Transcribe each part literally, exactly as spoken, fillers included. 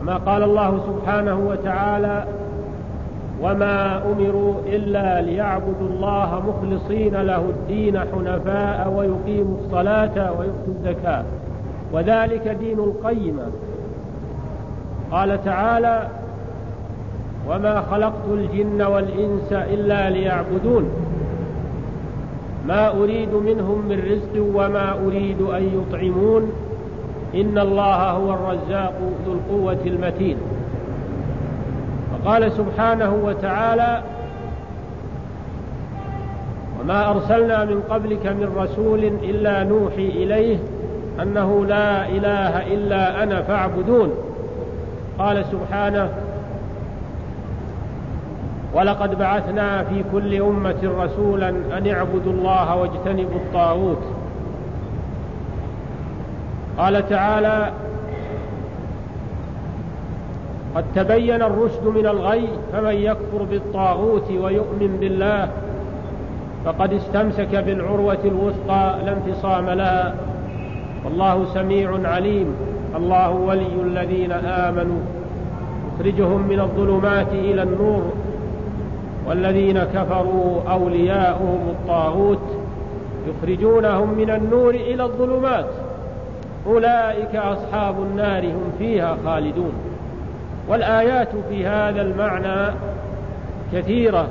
كما قال الله سبحانه وتعالى: وما أمروا إلا ليعبدوا الله مخلصين له الدين حنفاء ويقيموا الصلاة ويؤتوا الزكاة وذلك دين القيمة. قال تعالى: وما خلقت الجن والإنس إلا ليعبدون ما أريد منهم من رزق وما أريد أن يطعمون إن الله هو الرزاق ذو القوة المتين. وقال سبحانه وتعالى: وما أرسلنا من قبلك من رسول إلا نوحي إليه أنه لا إله إلا أنا فاعبدون. قال سبحانه: ولقد بعثنا في كل أمة رسولا أن اعبدوا الله واجتنبوا الطاغوت. قال تعالى: قد تبين الرشد من الغي فمن يكفر بالطاغوت ويؤمن بالله فقد استمسك بالعروة الوثقى لا انفصام لها والله سميع عليم. الله ولي الذين آمنوا يخرجهم من الظلمات إلى النور والذين كفروا أولياؤهم الطاغوت يخرجونهم من النور إلى الظلمات أولئك أصحاب النار هم فيها خالدون. والآيات في هذا المعنى كثيرة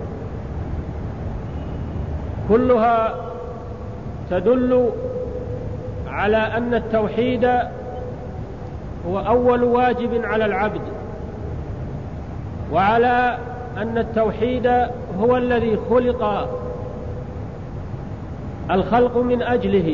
كلها تدل على أن التوحيد هو أول واجب على العبد، وعلى أن التوحيد هو الذي خلق الخلق من أجله،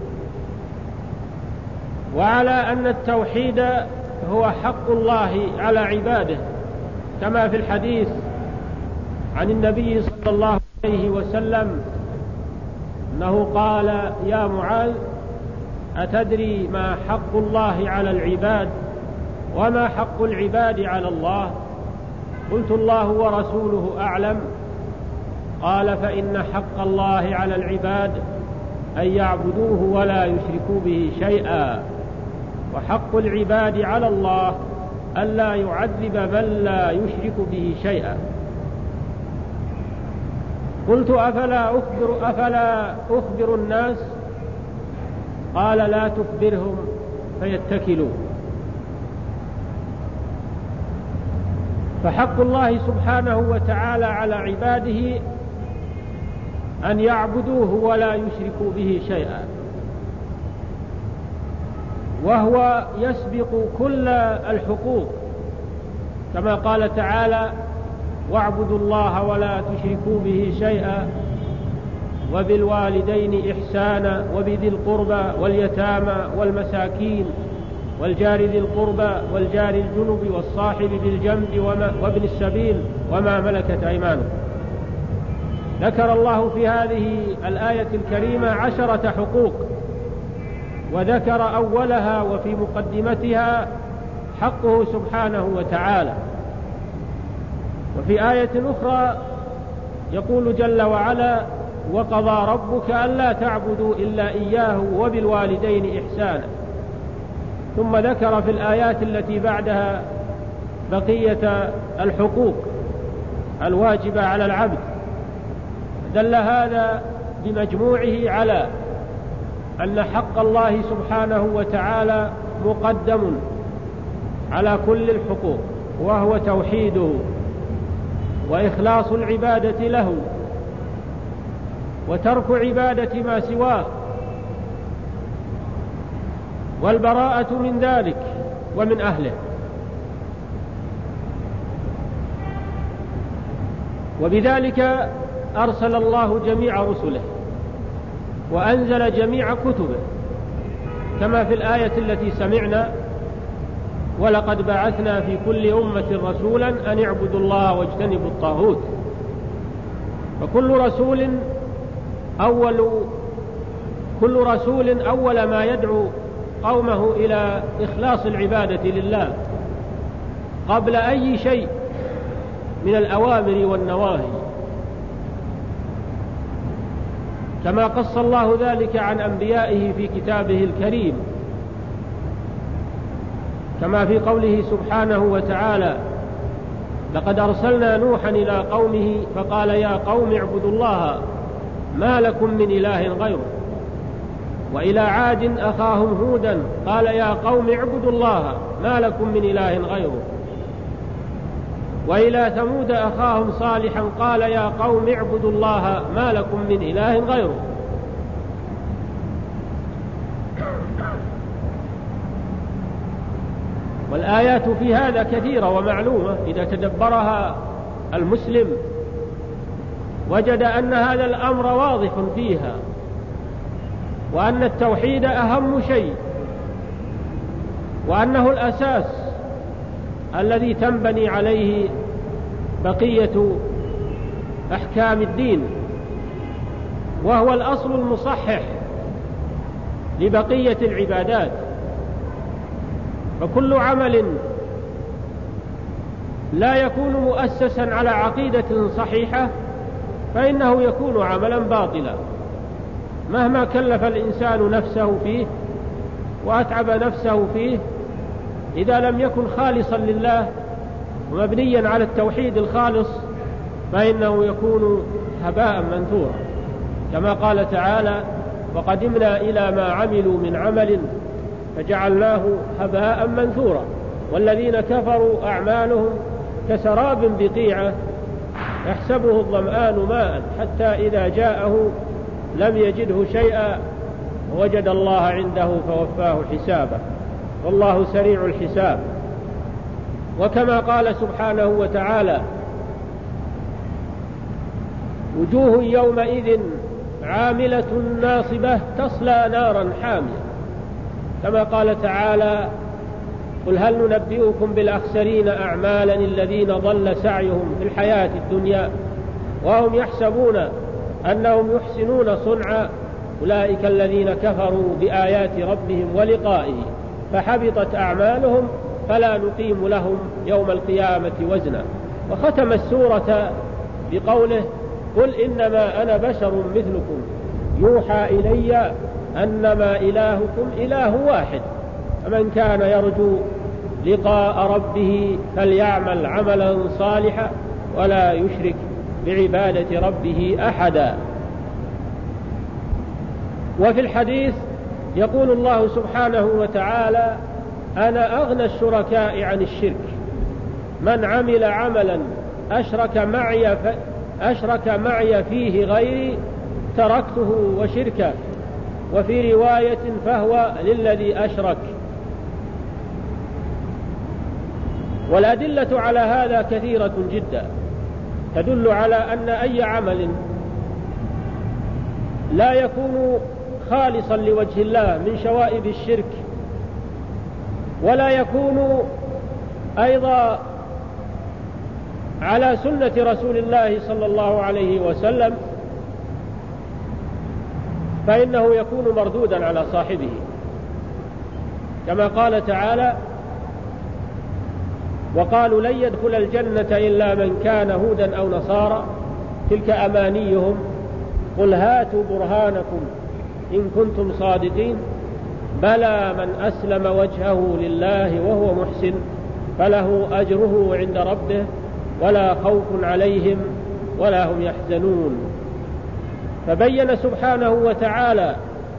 وعلى أن التوحيد هو حق الله على عباده، كما في الحديث عن النبي صلى الله عليه وسلم أنه قال: يا معاذ أتدري ما حق الله على العباد وما حق العباد على الله؟ قلت: الله ورسوله أعلم. قال: فإن حق الله على العباد أن يعبدوه ولا يشركوا به شيئا، وحق العباد على الله ألا يعذب من لا يشرك به شيئا. قلت: أفلا أخبر, أفلا أخبر الناس؟ قال: لا تخبرهم فيتكلوا. فحق الله سبحانه وتعالى على عباده أن يعبدوه ولا يشركوا به شيئا، وهو يسبق كل الحقوق، كما قال تعالى: واعبدوا الله ولا تشركوا به شيئا وبالوالدين إحسانا وبذي القربى واليتامى والمساكين والجار ذي القربى والجار الجنب والصاحب بالجنب وابن السبيل وما ملكت أيمانكم. ذكر الله في هذه الآية الكريمة عشرة حقوق، وذكر أولها وفي مقدمتها حقه سبحانه وتعالى. وفي آية أخرى يقول جل وعلا: وقضى ربك ألا تعبدوا إلا إياه وبالوالدين إحسانا. ثم ذكر في الآيات التي بعدها بقية الحقوق الواجبة على العبد. دل هذا بمجموعه على أن حق الله سبحانه وتعالى مقدم على كل الحقوق، وهو توحيده وإخلاص العبادة له وترك عبادة ما سواه والبراءة من ذلك ومن أهله. وبذلك أرسل الله جميع رسله وأنزل جميع كتبه، كما في الآية التي سمعنا: ولقد بعثنا في كل أمة رسولا أن اعبدوا الله واجتنبوا الطاغوت. فكل رسول أول كل رسول أول ما يدعو قومه إلى إخلاص العبادة لله قبل أي شيء من الأوامر والنواهي، كما قص الله ذلك عن أنبيائه في كتابه الكريم. كما في قوله سبحانه وتعالى: لقد أرسلنا نوحا إلى قومه فقال يا قوم اعبدوا الله ما لكم من إله غيره. وإلى عاد أخاهم هودا قال يا قوم اعبدوا الله ما لكم من إله غيره. وإلى ثمود أخاهم صالحا قال يا قوم اعبدوا الله ما لكم من إله غيره. والآيات في هذا كثيرة ومعلومة، إذا تدبرها المسلم وجد أن هذا الأمر واضح فيها، وأن التوحيد أهم شيء، وأنه الأساس الذي تنبني عليه بقية أحكام الدين، وهو الأصل المصحح لبقية العبادات. فكل عمل لا يكون مؤسسا على عقيدة صحيحة فإنه يكون عملا باطلا، مهما كلف الإنسان نفسه فيه وأتعب نفسه فيه، إذا لم يكن خالصا لله ومبنيا على التوحيد الخالص فإنه يكون هباء منثورا، كما قال تعالى: وقدمنا إلى ما عملوا من عمل فجعلناه هباء منثورا. والذين كفروا أعمالهم كسراب بقيعة يحسبه الظمآن ماء حتى إذا جاءه لم يجده شيئا ووجد الله عنده فوفاه حسابه والله سريع الحساب. وكما قال سبحانه وتعالى: وجوه يومئذ عاملة ناصبة تصلى نارا حامية، كما قال تعالى: قل هل ننبئكم بالأخسرين أعمالا الذين ضل سعيهم في الحياة الدنيا وهم يحسبون أنهم يحسنون صنعا أولئك الذين كفروا بآيات ربهم ولقائه فحبطت أعمالهم فلا نقيم لهم يوم القيامة وزنا. وختم السورة بقوله: قل إنما أنا بشر مثلكم يوحى إلي أنما إلهكم إله واحد فمن كان يرجو لقاء ربه فليعمل عملا صالحا ولا يشرك بعبادة ربه أحدا. وفي الحديث يقول الله سبحانه وتعالى: أنا أغنى الشركاء عن الشرك، من عمل عملا أشرك معي, ف... أشرك معي فيه غيري تركته وشركه. وفي رواية فهو للذي أشرك. والأدلة على هذا كثيرة جدا تدل على أن أي عمل لا يكون خالصا لوجه الله من شوائب الشرك ولا يكون أيضا على سنة رسول الله صلى الله عليه وسلم فإنه يكون مردودا على صاحبه، كما قال تعالى: وقالوا لن يدخل الجنة إلا من كان هودا أو نصارى تلك أمانيهم قل هاتوا برهانكم إن كنتم صادقين بلى من أسلم وجهه لله وهو محسن فله أجره عند ربه ولا خوف عليهم ولا هم يحزنون. فبين سبحانه وتعالى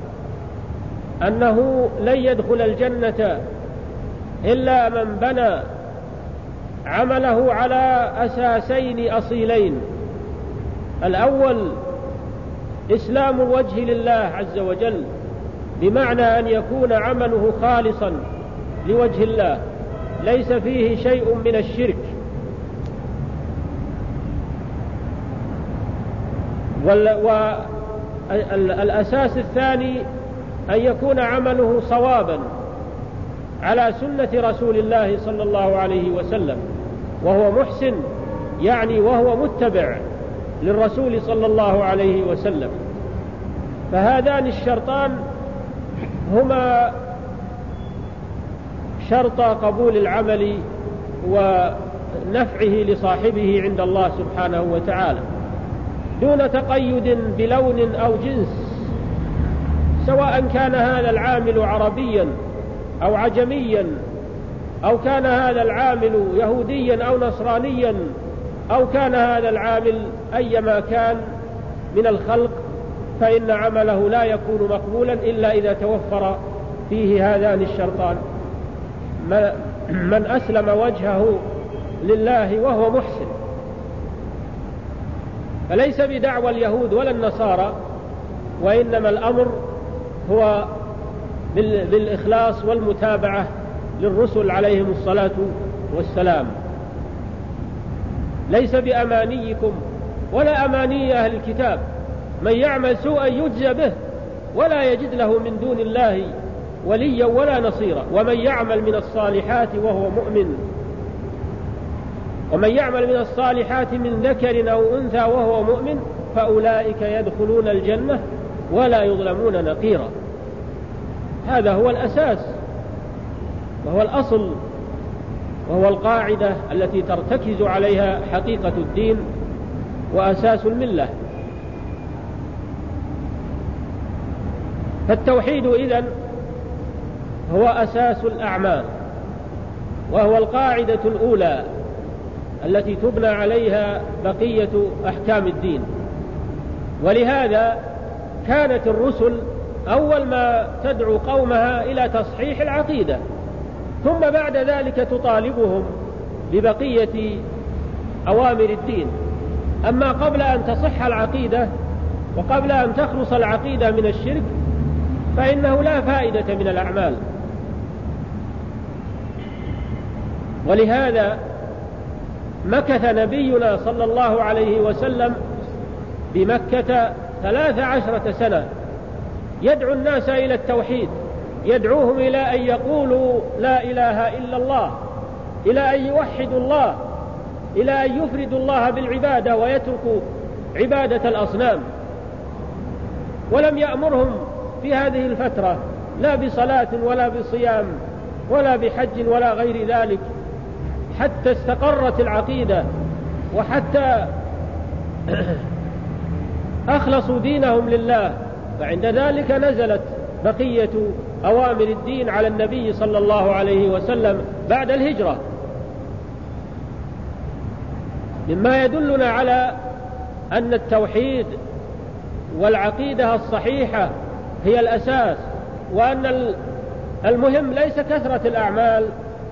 أنه لن يدخل الجنة إلا من بنى عمله على أساسين أصيلين: الأول إسلام الوجه لله عز وجل، بمعنى أن يكون عمله خالصا لوجه الله ليس فيه شيء من الشرك. والأساس الثاني أن يكون عمله صوابا على سنة رسول الله صلى الله عليه وسلم، وهو محسن يعني وهو متبع للرسول صلى الله عليه وسلم. فهذان الشرطان هما شرط قبول العمل ونفعه لصاحبه عند الله سبحانه وتعالى، دون تقيد بلون أو جنس، سواء كان هذا العامل عربيا أو عجميا أو كان هذا العامل يهوديا أو نصرانيا أو كان هذا العامل أيما كان من الخلق، فإن عمله لا يكون مقبولا إلا إذا توفر فيه هذان الشرطان: من أسلم وجهه لله وهو محسن. فليس بدعوى اليهود ولا النصارى، وإنما الأمر هو بالإخلاص والمتابعة للرسل عليهم الصلاة والسلام. ليس بأمانيكم ولا أماني أهل الكتاب، من يعمل سوءا يجزى به ولا يجد له من دون الله وليا ولا نصيرا، ومن يعمل من الصالحات وهو مؤمن ومن يعمل من الصالحات من ذكر أو أنثى وهو مؤمن فأولئك يدخلون الجنة ولا يظلمون نقيرا. هذا هو الأساس وهو الأصل وهو القاعدة التي ترتكز عليها حقيقة الدين وأساس الملة. فالتوحيد إذن هو أساس الأعمال، وهو القاعدة الأولى التي تبنى عليها بقية أحكام الدين. ولهذا كانت الرسل أول ما تدعو قومها إلى تصحيح العقيدة، ثم بعد ذلك تطالبهم ببقية أوامر الدين. أما قبل أن تصح العقيدة وقبل أن تخلص العقيدة من الشرك فإنه لا فائدة من الأعمال. ولهذا مكث نبينا صلى الله عليه وسلم بمكة ثلاث عشرة سنة يدعو الناس إلى التوحيد، يدعوهم إلى أن يقولوا لا إله إلا الله، إلى أن يوحدوا الله، إلى أن يفردوا الله بالعبادة ويتركوا عبادة الأصنام. ولم يأمرهم في هذه الفترة لا بصلاة ولا بصيام ولا بحج ولا غير ذلك، حتى استقرت العقيدة وحتى أخلصوا دينهم لله. فعند ذلك نزلت بقية أوامر الدين على النبي صلى الله عليه وسلم بعد الهجرة، مما يدلنا على أن التوحيد والعقيدة الصحيحة هي الأساس، وأن المهم ليس كثرة الأعمال،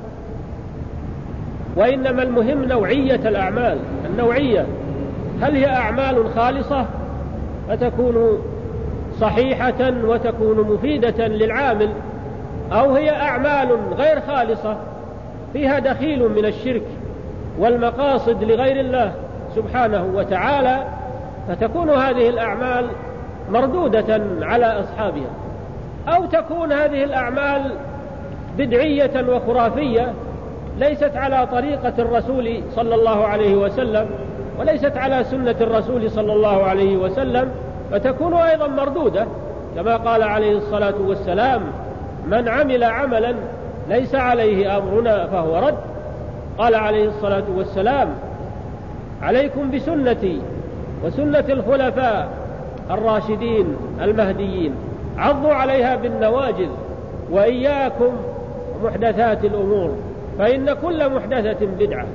وإنما المهم نوعية الأعمال. النوعية، هل هي أعمال خالصة فتكون صحيحة وتكون مفيدة للعامل، أو هي أعمال غير خالصة فيها دخيل من الشرك والمقاصد لغير الله سبحانه وتعالى، فتكون هذه الأعمال مردودة على أصحابها، أو تكون هذه الأعمال بدعية وخرافية ليست على طريقة الرسول صلى الله عليه وسلم وليست على سنة الرسول صلى الله عليه وسلم، فتكون أيضا مردودة، كما قال عليه الصلاة والسلام: من عمل عملا ليس عليه أمرنا فهو رد. قال عليه الصلاة والسلام: عليكم بسنتي وسنة الخلفاء الراشدين المهديين، عضوا عليها بالنواجذ، وإياكم محدثات الأمور فإن كل محدثة بدعة.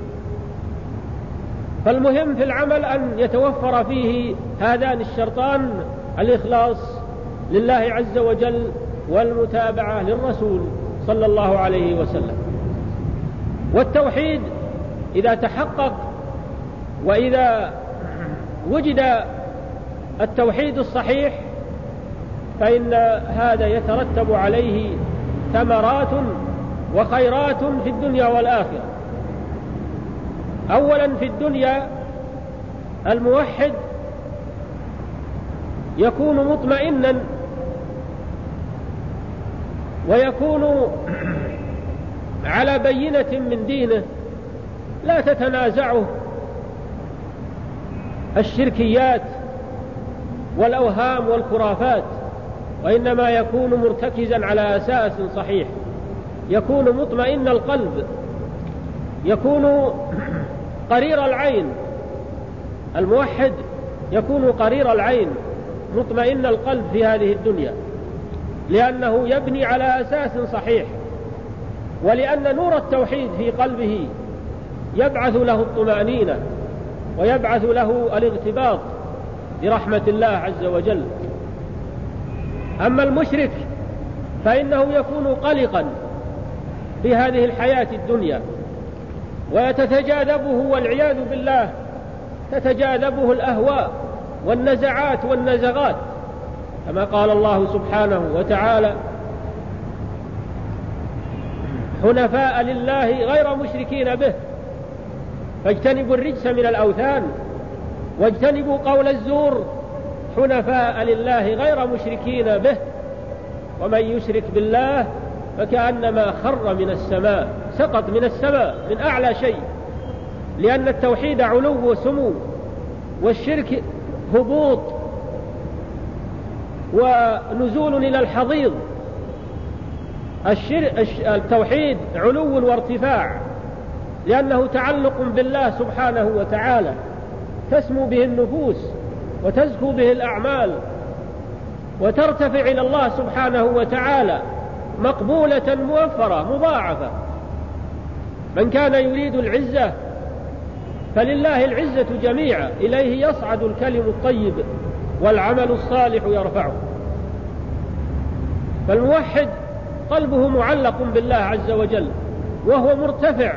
فالمهم في العمل أن يتوفر فيه هذان الشرطان: الإخلاص لله عز وجل والمتابعة للرسول صلى الله عليه وسلم. والتوحيد إذا تحقق وإذا وجد التوحيد الصحيح فإن هذا يترتب عليه ثمرات وخيرات في الدنيا والآخرة. أولا في الدنيا الموحد يكون مطمئنا ويكون على بينة من دينه لا تتنازعه الشركيات والأوهام والخرافات، وإنما يكون مرتكزا على أساس صحيح، يكون مطمئن القلب، يكون قرير العين. الموحد يكون قرير العين مطمئن القلب في هذه الدنيا، لأنه يبني على أساس صحيح. ولأن نور التوحيد في قلبه يبعث له الطمأنينة ويبعث له الارتباط برحمة الله عز وجل. أما المشرك فإنه يكون قلقا في هذه الحياة الدنيا ويتجاذبه والعياذ بالله تتجاذبه الأهواء والنزعات والنزغات، كما قال الله سبحانه وتعالى: حنفاء لله غير مشركين به فاجتنبوا الرجس من الأوثان واجتنبوا قول الزور حنفاء لله غير مشركين به ومن يشرك بالله فكأنما خر من السماء، سقط من السماء من أعلى شيء، لأن التوحيد علو وسمو والشرك هبوط ونزول إلى الحضيض. التوحيد علو وارتفاع لأنه تعلق بالله سبحانه وتعالى، تسمو به النفوس وتزكو به الأعمال وترتفع إلى الله سبحانه وتعالى مقبولة موفرة مضاعفة. من كان يريد العزة فلله العزة جميعا، إليه يصعد الكلم الطيب والعمل الصالح يرفعه. فالموحد قلبه معلق بالله عز وجل وهو مرتفع،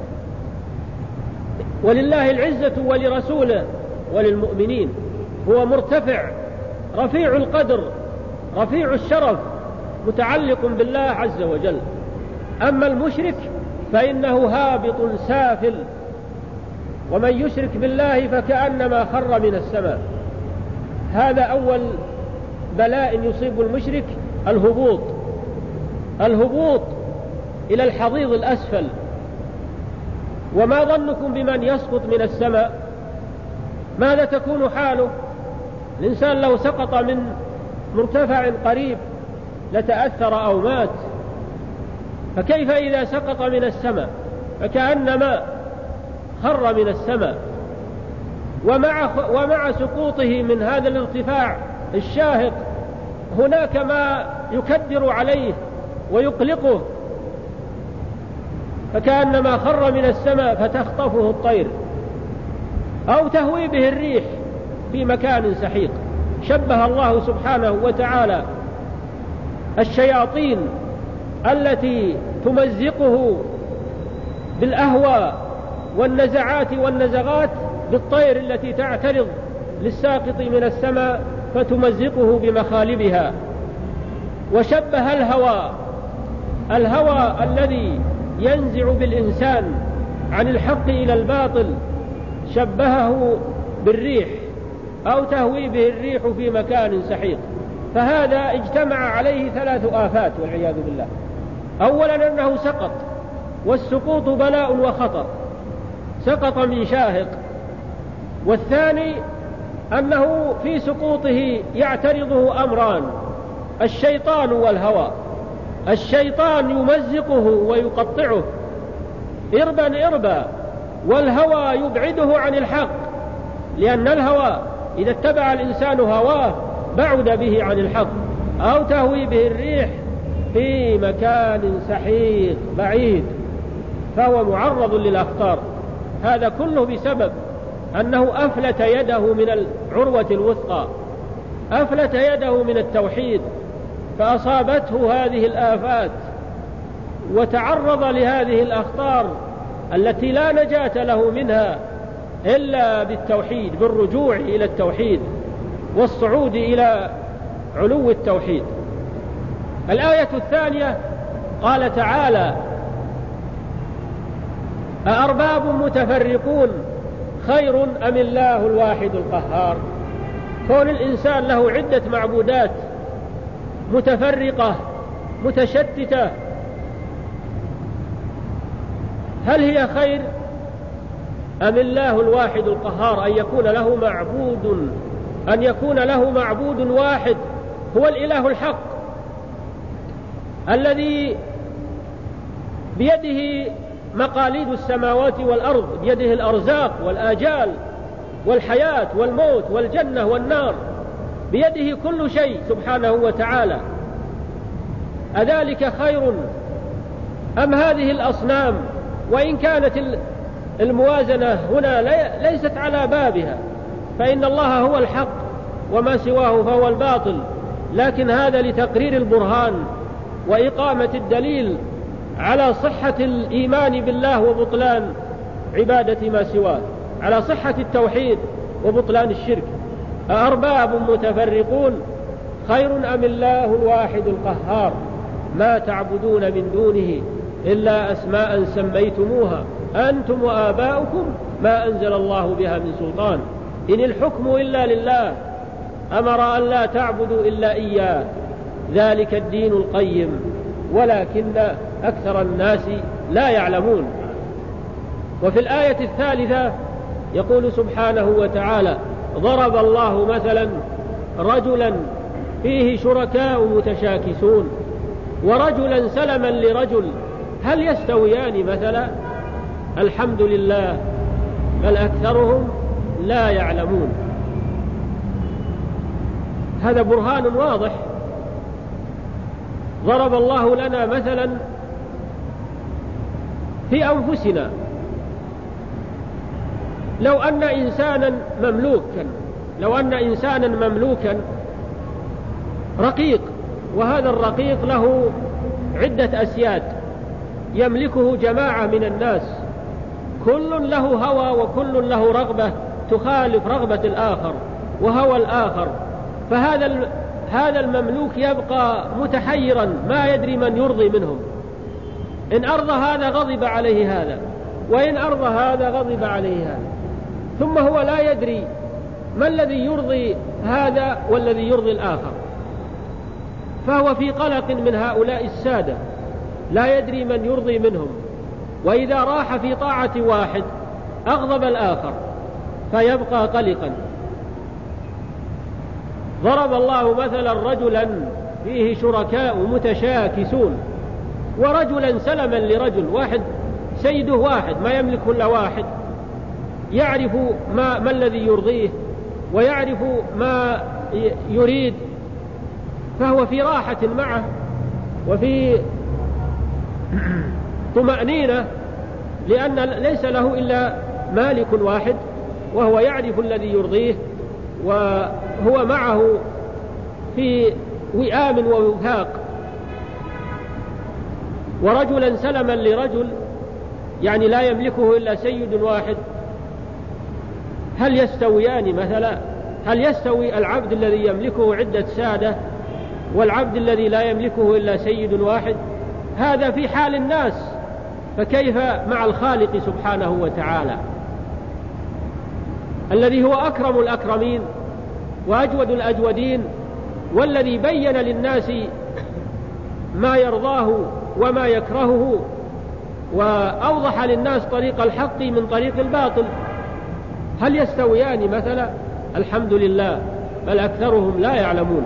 ولله العزة ولرسوله وللمؤمنين، هو مرتفع رفيع القدر رفيع الشرف متعلق بالله عز وجل. أما المشرك فإنه هابط سافل، ومن يشرك بالله فكأنما خر من السماء. هذا أول بلاء يصيب المشرك، الهبوط الهبوط إلى الحضيض الأسفل. وما ظنكم بمن يسقط من السماء؟ ماذا تكون حاله؟ الإنسان لو سقط من مرتفع قريب لتأثر أو مات، فكيف إذا سقط من السماء؟ فكأنما خر من السماء. ومع, ومع سقوطه من هذا الارتفاع الشاهق هناك ما يكدر عليه ويقلقه، فكأنما خر من السماء فتخطفه الطير أو تهوي به الريح في مكان سحيق. شبه الله سبحانه وتعالى الشياطين التي تمزقه بالأهواء والنزعات والنزغات بالطير التي تعترض للساقط من السماء فتمزقه بمخالبها. وشبه الهوى الهوى الذي ينزع بالإنسان عن الحق إلى الباطل، شبهه بالريح أو تهوي به الريح في مكان سحيق. فهذا اجتمع عليه ثلاث آفات والعياذ بالله. أولا أنه سقط، والسقوط بلاء وخطر، سقط من شاهق. والثاني أنه في سقوطه يعترضه أمران: الشيطان والهوى. الشيطان يمزقه ويقطعه إربا إربا، والهوى يبعده عن الحق، لأن الهوى إذا اتبع الإنسان هواه بعد به عن الحق. أو تهوي به الريح في مكان سحيق بعيد، فهو معرض للأخطار. هذا كله بسبب أنه أفلت يده من العروة الوثقى، أفلت يده من التوحيد، فأصابته هذه الآفات وتعرض لهذه الأخطار التي لا نجاة له منها إلا بالتوحيد، بالرجوع إلى التوحيد والصعود إلى علو التوحيد. الآية الثانية قال تعالى: أأرباب متفرقون خير أم الله الواحد القهار. كون الإنسان له عدة معبودات متفرقة متشتتة، هل هي خير أم الله الواحد القهار؟ أن يكون له معبود أن يكون له معبود واحد هو الإله الحق الذي بيده مقاليد السماوات والأرض، بيده الأرزاق والآجال والحياة والموت والجنة والنار، بيده كل شيء سبحانه وتعالى. أذلك خير أم هذه الأصنام؟ وإن كانت الموازنة هنا ليست على بابها، فإن الله هو الحق وما سواه فهو الباطل، لكن هذا لتقرير البرهان وإقامة الدليل على صحة الإيمان بالله وبطلان عبادة ما سواه، على صحة التوحيد وبطلان الشرك. أأرباب متفرقون خير أم الله الواحد القهار ما تعبدون من دونه إلا أسماء سميتموها أنتم وآباؤكم ما أنزل الله بها من سلطان إن الحكم إلا لله أمر أن لا تعبدوا إلا إياه ذلك الدين القيم ولكن أكثر الناس لا يعلمون. وفي الآية الثالثة يقول سبحانه وتعالى ضرب الله مثلا رجلا فيه شركاء متشاكسون ورجلا سلما لرجل هل يستويان مثلا؟ الحمد لله بل أكثرهم لا يعلمون. هذا برهان واضح. ضرب الله لنا مثلا في أنفسنا، لو أن إنسانا مملوكا لو أن إنسانا مملوكا رقيق، وهذا الرقيق له عدة أسياد يملكه جماعة من الناس، كل له هوى وكل له رغبة تخالف رغبة الآخر وهوى الآخر، فهذا هذا المملوك يبقى متحيرا ما يدري من يرضي منهم، إن أرضى هذا غضب عليه هذا، وإن أرضى هذا غضب عليه هذا، ثم هو لا يدري ما الذي يرضي هذا والذي يرضي الآخر، فهو في قلق من هؤلاء السادة لا يدري من يرضي منهم، وإذا راح في طاعة واحد أغضب الآخر فيبقى قلقا. ضرب الله مثلا رجلا فيه شركاء متشاكسون ورجلا سلما لرجل، واحد سيده واحد ما يملك إلا واحد، يعرف ما, ما الذي يرضيه ويعرف ما يريد، فهو في راحة معه وفي طمأنينة، لأن ليس له إلا مالك واحد وهو يعرف الذي يرضيه وهو معه في وئام ووفاق. ورجلا سلما لرجل يعني لا يملكه إلا سيد واحد، هل يستويان مثلا؟ هل يستوي العبد الذي يملكه عدة سادة والعبد الذي لا يملكه إلا سيد واحد؟ هذا في حال الناس، فكيف مع الخالق سبحانه وتعالى الذي هو أكرم الأكرمين وأجود الأجودين، والذي بين للناس ما يرضاه وما يكرهه وأوضح للناس طريق الحق من طريق الباطل؟ هل يستويان مثلا؟ الحمد لله بل أكثرهم لا يعلمون.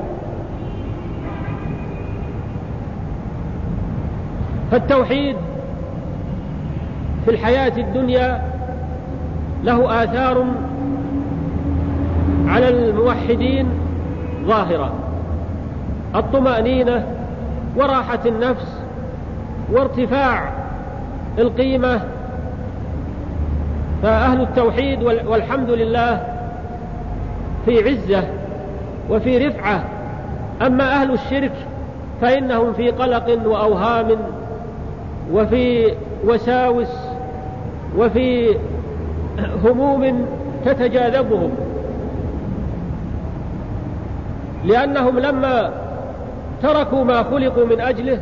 فالتوحيد في الحياة الدنيا له آثار على الموحدين ظاهرة: الطمأنينة وراحة النفس وارتفاع القيمة، فأهل التوحيد والحمد لله في عزة وفي رفعة، أما أهل الشرك فإنهم في قلق وأوهام وفي وساوس وفي هموم تتجاذبهم، لأنهم لما تركوا ما خلقوا من أجله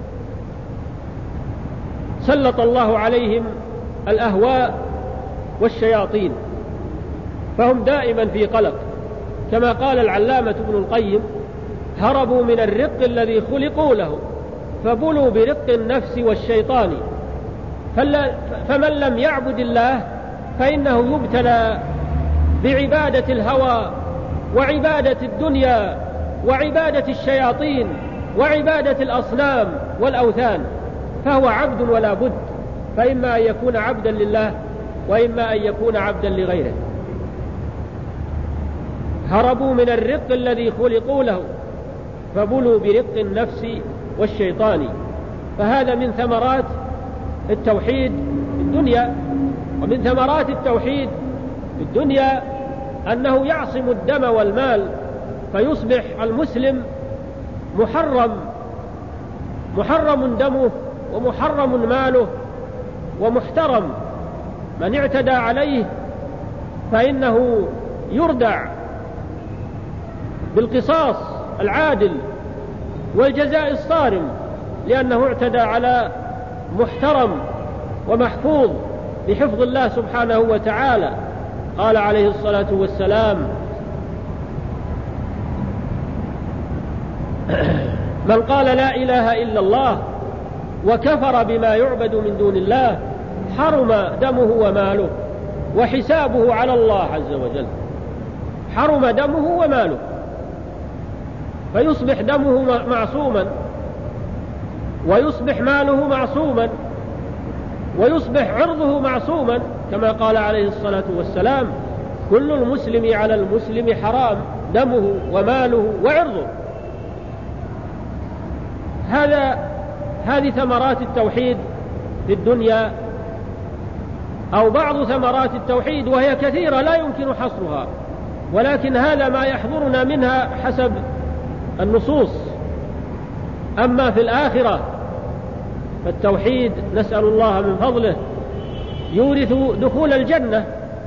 سلط الله عليهم الأهواء والشياطين، فهم دائما في قلق، كما قال العلامة ابن القيم: هربوا من الرق الذي خلقوا له فبلوا برق النفس والشيطان، فمن لم يعبد الله فإنه يبتلى بعبادة الهوى وعبادة الدنيا وعبادة الشياطين وعبادة الأصنام والأوثان، فهو عبد ولا بد، فإما أن يكون عبدا لله وإما أن يكون عبدا لغيره. هربوا من الرق الذي خلقوا له فبلوا برق النفس والشيطان، فهذا من ثمرات التوحيد في الدنيا. ومن ثمرات التوحيد في الدنيا أنه يعصم الدم والمال، فيصبح المسلم محرم محرم دمه ومحرم ماله ومحترم. من اعتدى عليه فإنه يردع بالقصاص العادل والجزاء الصارم، لأنه اعتدى على محترم ومحفوظ بحفظ الله سبحانه وتعالى. قال عليه الصلاة والسلام: من قال لا إله إلا الله وكفر بما يعبد من دون الله حرم دمه وماله وحسابه على الله عز وجل. حرم دمه وماله، فيصبح دمه معصوما ويصبح ماله معصوما ويصبح عرضه معصوما، كما قال عليه الصلاة والسلام: كل المسلم على المسلم حرام دمه وماله وعرضه. هذا هذه ثمرات التوحيد في الدنيا، أو بعض ثمرات التوحيد، وهي كثيرة لا يمكن حصرها، ولكن هذا ما يحضرنا منها حسب النصوص. أما في الآخرة فالتوحيد نسأل الله من فضله يورث دخول الجنة،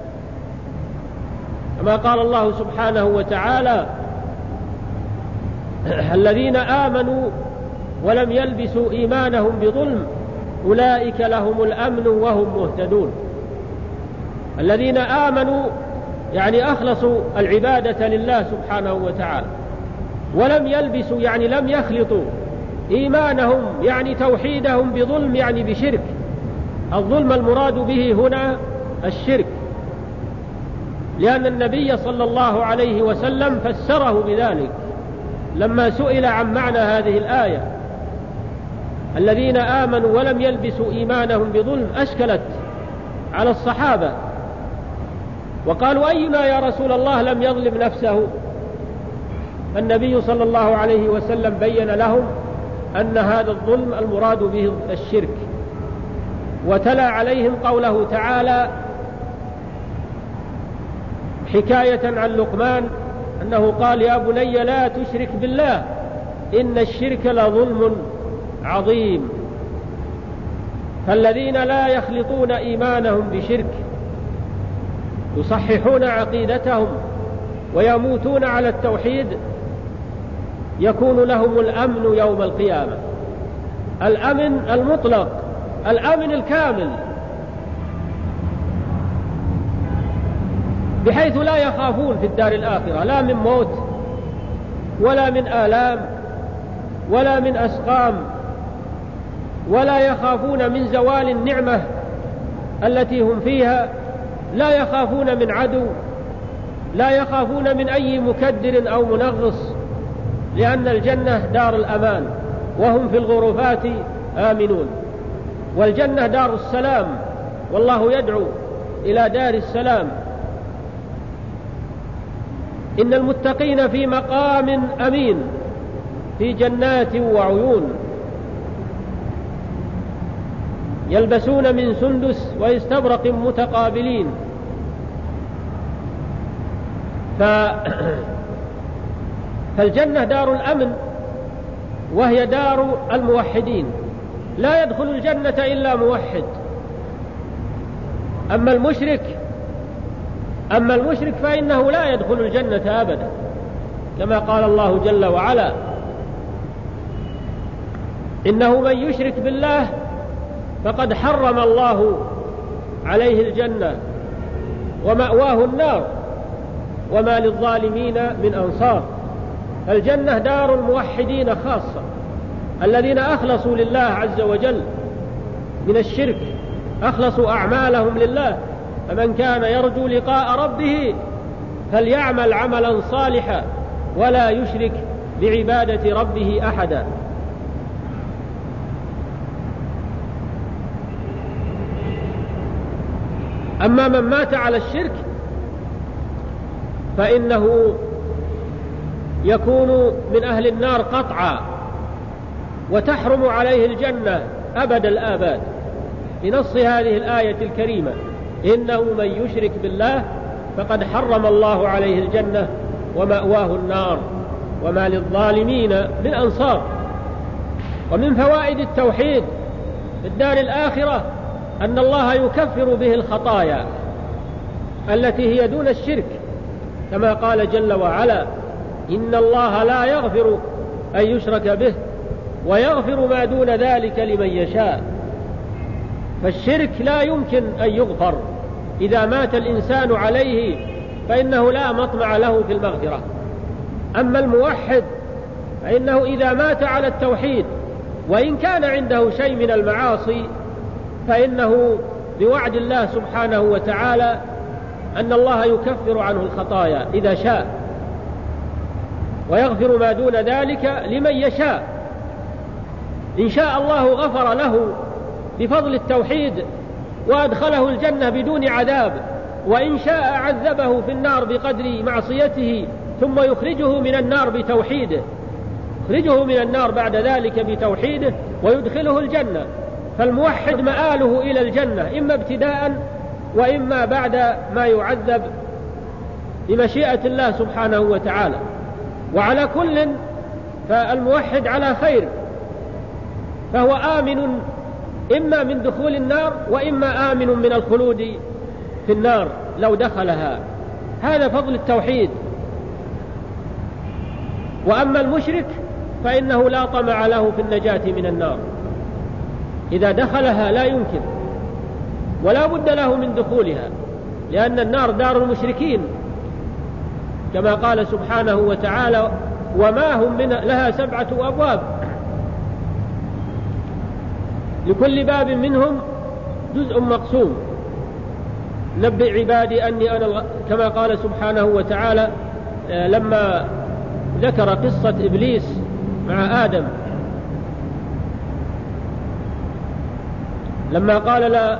كما قال الله سبحانه وتعالى: الذين آمنوا ولم يلبسوا إيمانهم بظلم أولئك لهم الأمن وهم مهتدون. الذين آمنوا يعني أخلصوا العبادة لله سبحانه وتعالى، ولم يلبسوا يعني لم يخلطوا إيمانهم يعني توحيدهم بظلم يعني بشرك. الظلم المراد به هنا الشرك، لأن النبي صلى الله عليه وسلم فسره بذلك لما سئل عن معنى هذه الآية: الذين آمنوا ولم يلبسوا إيمانهم بظلم، أشكلت على الصحابة وقالوا: أينا يا رسول الله لم يظلم نفسه؟ النبي صلى الله عليه وسلم بين لهم أن هذا الظلم المراد به الشرك، وتلا عليهم قوله تعالى حكاية عن لقمان أنه قال: يا بني لا تشرك بالله إن الشرك لظلم عظيم. فالذين لا يخلطون إيمانهم بشرك يصححون عقيدتهم ويموتون على التوحيد يكون لهم الأمن يوم القيامة، الأمن المطلق، الأمن الكامل، بحيث لا يخافون في الدار الآخرة لا من موت ولا من آلام ولا من أسقام، ولا يخافون من زوال النعمة التي هم فيها، لا يخافون من عدو، لا يخافون من أي مكدر أو منغص، لأن الجنة دار الأمان وهم في الغرفات آمنون. والجنة دار السلام، والله يدعو إلى دار السلام. إن المتقين في مقام أمين في جنات وعيون يلبسون من سندس واستبرق متقابلين. ف... فالجنة دار الأمن وهي دار الموحدين، لا يدخل الجنة إلا موحد. أما المشرك أما المشرك فإنه لا يدخل الجنة أبدا، كما قال الله جل وعلا: إنه من يشرك بالله فقد حرم الله عليه الجنة ومأواه النار وما للظالمين من أنصار. الجنة دار الموحدين خاصة، الذين أخلصوا لله عز وجل من الشرك، أخلصوا أعمالهم لله. فمن كان يرجو لقاء ربه فليعمل عملا صالحا ولا يشرك بعبادة ربه أحدا. أما من مات على الشرك فإنه يكون من أهل النار قطعا، وتحرم عليه الجنة أبد الآباد بنص هذه الآية الكريمة: إنه من يشرك بالله فقد حرم الله عليه الجنة ومأواه النار وما للظالمين من أنصار. ومن فوائد التوحيد في الدار الآخرة أن الله يكفر به الخطايا التي هي دون الشرك، كما قال جل وعلا: إن الله لا يغفر أن يشرك به ويغفر ما دون ذلك لمن يشاء. فالشرك لا يمكن أن يغفر، إذا مات الإنسان عليه فإنه لا مطمع له في المغفرة. أما الموحد فإنه إذا مات على التوحيد وإن كان عنده شيء من المعاصي فإنه بوعد الله سبحانه وتعالى أن الله يكفر عنه الخطايا إذا شاء، ويغفر ما دون ذلك لمن يشاء. إن شاء الله غفر له بفضل التوحيد وأدخله الجنة بدون عذاب، وإن شاء عذبه في النار بقدر معصيته ثم يخرجه من النار بتوحيده، يخرجه من النار بعد ذلك بتوحيده ويدخله الجنة. فالموحد مآله إلى الجنة إما ابتداء وإما بعد ما يعذب بمشيئة الله سبحانه وتعالى. وعلى كل فالموحد على خير، فهو آمن إما من دخول النار وإما آمن من الخلود في النار لو دخلها. هذا فضل التوحيد. وأما المشرك فإنه لا طمع له في النجاة من النار، إذا دخلها لا يمكن ولا بد له من دخولها، لأن النار دار المشركين، كما قال سبحانه وتعالى: وما هم من لها سبعة أبواب لكل باب منهم جزء مقسوم. نبئ عبادي أني أنا الغ... كما قال سبحانه وتعالى لما ذكر قصة إبليس مع آدم، لما قال لا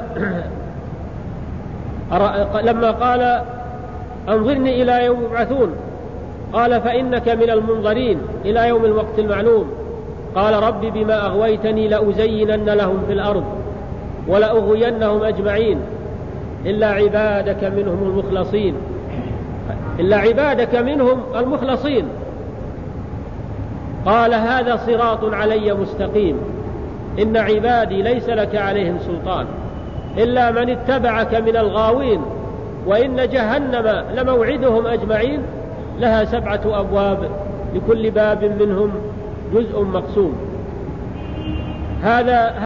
لما قال أنظرني إلى يوم يبعثون، قال: فإنك من المنظرين إلى يوم الوقت المعلوم. قال: رب بما أغويتني لأزينن لهم في الأرض ولأغوينهم أجمعين إلا عبادك منهم المخلصين إلا عبادك منهم المخلصين. قال: هذا صراط علي مستقيم إن عبادي ليس لك عليهم سلطان إلا من اتبعك من الغاوين وإن جهنم لموعدهم أجمعين لها سبعة أبواب لكل باب منهم جزء مقسوم. هذا